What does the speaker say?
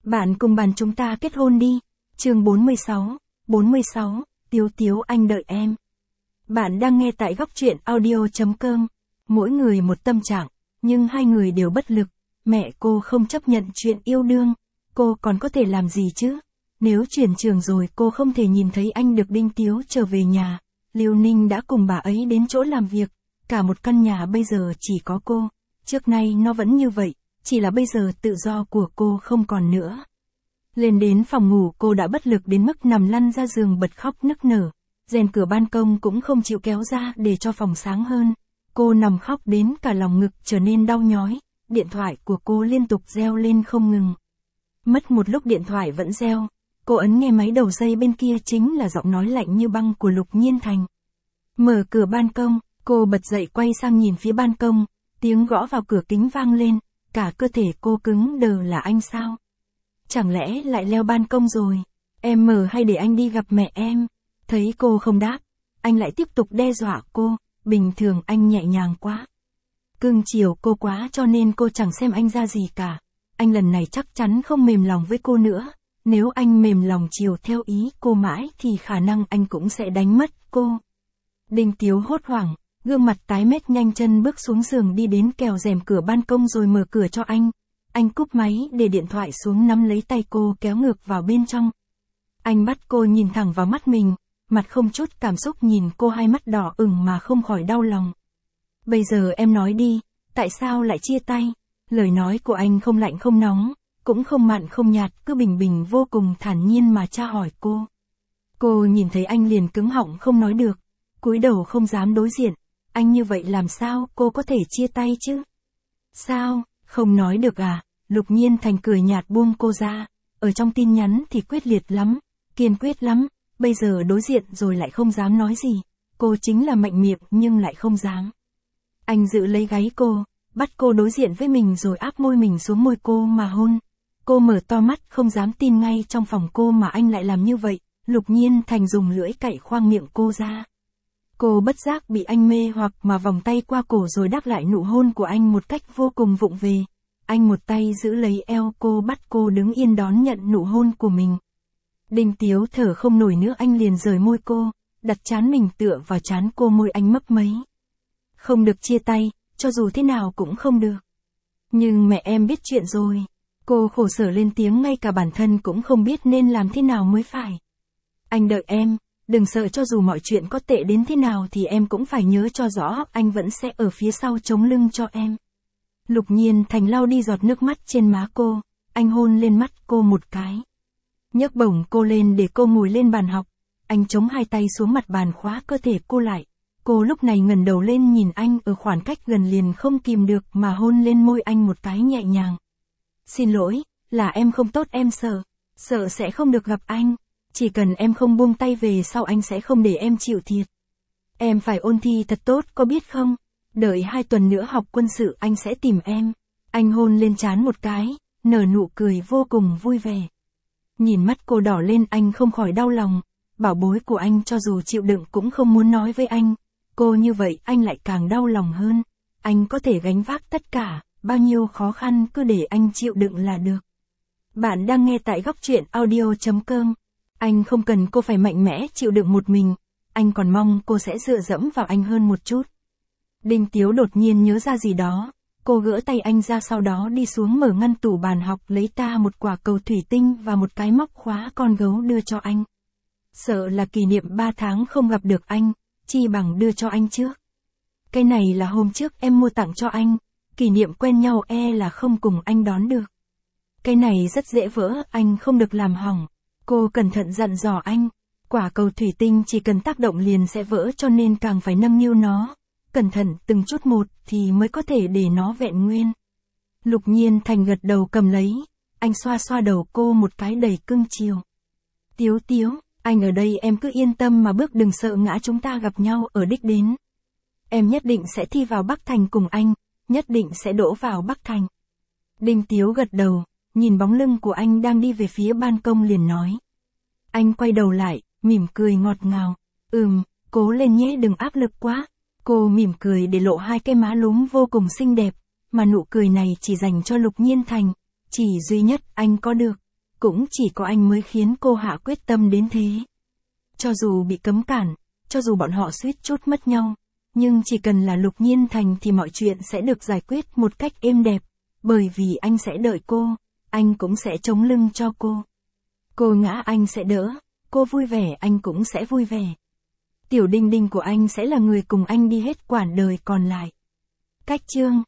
Bạn cùng bàn chúng ta kết hôn đi. Chương 46, Tiếu Tiếu anh đợi em. Bạn đang nghe tại góc truyện audio.com. Mỗi người một tâm trạng, nhưng hai người đều bất lực. Mẹ cô không chấp nhận chuyện yêu đương, cô còn có thể làm gì chứ? Nếu chuyển trường rồi cô không thể nhìn thấy anh được Đinh Tiếu trở về nhà. Liêu Ninh đã cùng bà ấy đến chỗ làm việc, cả một căn nhà bây giờ chỉ có cô. Trước nay nó vẫn như vậy, chỉ là bây giờ tự do của cô không còn nữa. Lên đến phòng ngủ cô đã bất lực đến mức nằm lăn ra giường bật khóc nức nở. Rèn cửa ban công cũng không chịu kéo ra để cho phòng sáng hơn. Cô nằm khóc đến cả lòng ngực trở nên đau nhói, điện thoại của cô liên tục reo lên không ngừng. Mất một lúc điện thoại vẫn reo, cô ấn nghe máy đầu dây bên kia chính là giọng nói lạnh như băng của Lục Nhiên Thành. Mở cửa ban công, cô bật dậy quay sang nhìn phía ban công, tiếng gõ vào cửa kính vang lên, cả cơ thể cô cứng đờ. Là anh sao? Chẳng lẽ lại leo ban công rồi? Em mở hay để anh đi gặp mẹ em? Thấy cô không đáp, anh lại tiếp tục đe dọa cô. Bình thường anh nhẹ nhàng quá, cưng chiều cô quá cho nên cô chẳng xem anh ra gì cả. Anh lần này chắc chắn không mềm lòng với cô nữa. Nếu anh mềm lòng chiều theo ý cô mãi thì khả năng anh cũng sẽ đánh mất cô. Đinh Tiếu hốt hoảng, gương mặt tái mét nhanh chân bước xuống giường đi đến kèo rèm cửa ban công rồi mở cửa cho anh. Anh cúp máy để điện thoại xuống nắm lấy tay cô kéo ngược vào bên trong. Anh bắt cô nhìn thẳng vào mắt mình, mặt không chút cảm xúc nhìn cô, hai mắt đỏ ửng mà không khỏi đau lòng. Bây giờ em nói đi, tại sao lại chia tay? Lời nói của anh không lạnh không nóng, cũng không mặn không nhạt, cứ bình bình vô cùng thản nhiên mà tra hỏi cô. Cô nhìn thấy anh liền cứng họng không nói được, cúi đầu không dám đối diện. Anh như vậy làm sao cô có thể chia tay chứ? Sao, không nói được à? Lục Nhiên Thành cười nhạt buông cô ra. Ở trong tin nhắn thì quyết liệt lắm, kiên quyết lắm, bây giờ đối diện rồi lại không dám nói gì. Cô chính là mạnh miệng nhưng lại không dám. Anh giữ lấy gáy cô, bắt cô đối diện với mình rồi áp môi mình xuống môi cô mà hôn. Cô mở to mắt không dám tin, ngay trong phòng cô mà anh lại làm như vậy. Lục Nhiên Thành dùng lưỡi cạy khoang miệng cô ra. Cô bất giác bị anh mê hoặc mà vòng tay qua cổ rồi đáp lại nụ hôn của anh một cách vô cùng vụng về. Anh một tay giữ lấy eo cô, bắt cô đứng yên đón nhận nụ hôn của mình. Đinh Tiếu thở không nổi nữa, anh liền rời môi cô, đặt trán mình tựa vào trán cô, môi anh mấp máy. Không được chia tay, cho dù thế nào cũng không được. Nhưng mẹ em biết chuyện rồi. Cô khổ sở lên tiếng, ngay cả bản thân cũng không biết nên làm thế nào mới phải. Anh đợi em, đừng sợ, cho dù mọi chuyện có tệ đến thế nào thì em cũng phải nhớ cho rõ, anh vẫn sẽ ở phía sau chống lưng cho em. Lục Nhiên Thành lau đi giọt nước mắt trên má cô, anh hôn lên mắt cô một cái. Nhấc bổng cô lên để cô ngồi lên bàn học, anh chống hai tay xuống mặt bàn khóa cơ thể cô lại. Cô lúc này ngẩng đầu lên nhìn anh ở khoảng cách gần liền không kìm được mà hôn lên môi anh một cái nhẹ nhàng. Xin lỗi, là em không tốt, em sợ sẽ không được gặp anh. Chỉ cần em không buông tay về sau anh sẽ không để em chịu thiệt. Em phải ôn thi thật tốt, có biết không? Đợi 2 tuần nữa học quân sự anh sẽ tìm em. Anh hôn lên trán một cái, nở nụ cười vô cùng vui vẻ. Nhìn mắt cô đỏ lên anh không khỏi đau lòng. Bảo bối của anh cho dù chịu đựng cũng không muốn nói với anh. Cô như vậy anh lại càng đau lòng hơn. Anh có thể gánh vác tất cả, bao nhiêu khó khăn cứ để anh chịu đựng là được. Bạn đang nghe tại góc truyện audio.com. Anh không cần cô phải mạnh mẽ chịu đựng một mình, anh còn mong cô sẽ dựa dẫm vào anh hơn một chút. Đinh Tiếu đột nhiên nhớ ra gì đó, cô gỡ tay anh ra, sau đó đi xuống mở ngăn tủ bàn học lấy ta một quả cầu thủy tinh và một cái móc khóa con gấu đưa cho anh. Sợ là kỷ niệm 3 tháng không gặp được anh, chi bằng đưa cho anh trước. Cái này là hôm trước em mua tặng cho anh, kỷ niệm quen nhau là không cùng anh đón được. Cái này rất dễ vỡ, anh không được làm hỏng. Cô cẩn thận dặn dò anh, quả cầu thủy tinh chỉ cần tác động liền sẽ vỡ cho nên càng phải nâng niu nó, cẩn thận từng chút một thì mới có thể để nó vẹn nguyên. Lục Nhiên Thành gật đầu cầm lấy, anh xoa xoa đầu cô một cái đầy cưng chiều. Tiếu Tiếu, anh ở đây em cứ yên tâm mà bước, đừng sợ ngã, chúng ta gặp nhau ở đích đến. Em nhất định sẽ thi vào Bắc Thành cùng anh, nhất định sẽ đỗ vào Bắc Thành. Đinh Tiếu gật đầu. Nhìn bóng lưng của anh đang đi về phía ban công liền nói. Anh quay đầu lại, mỉm cười ngọt ngào. Cố lên nhé, đừng áp lực quá. Cô mỉm cười để lộ 2 cái má lúm vô cùng xinh đẹp, mà nụ cười này chỉ dành cho Lục Nhiên Thành. Chỉ duy nhất anh có được. cũng chỉ có anh mới khiến cô hạ quyết tâm đến thế. Cho dù bị cấm cản, cho dù bọn họ suýt chút mất nhau, nhưng chỉ cần là Lục Nhiên Thành thì mọi chuyện sẽ được giải quyết một cách êm đẹp, bởi vì anh sẽ đợi cô, anh cũng sẽ chống lưng cho cô. Cô ngã anh sẽ đỡ, cô vui vẻ anh cũng sẽ vui vẻ. Tiểu Đinh Đinh của anh sẽ là người cùng anh đi hết quãng đời còn lại. Cách chương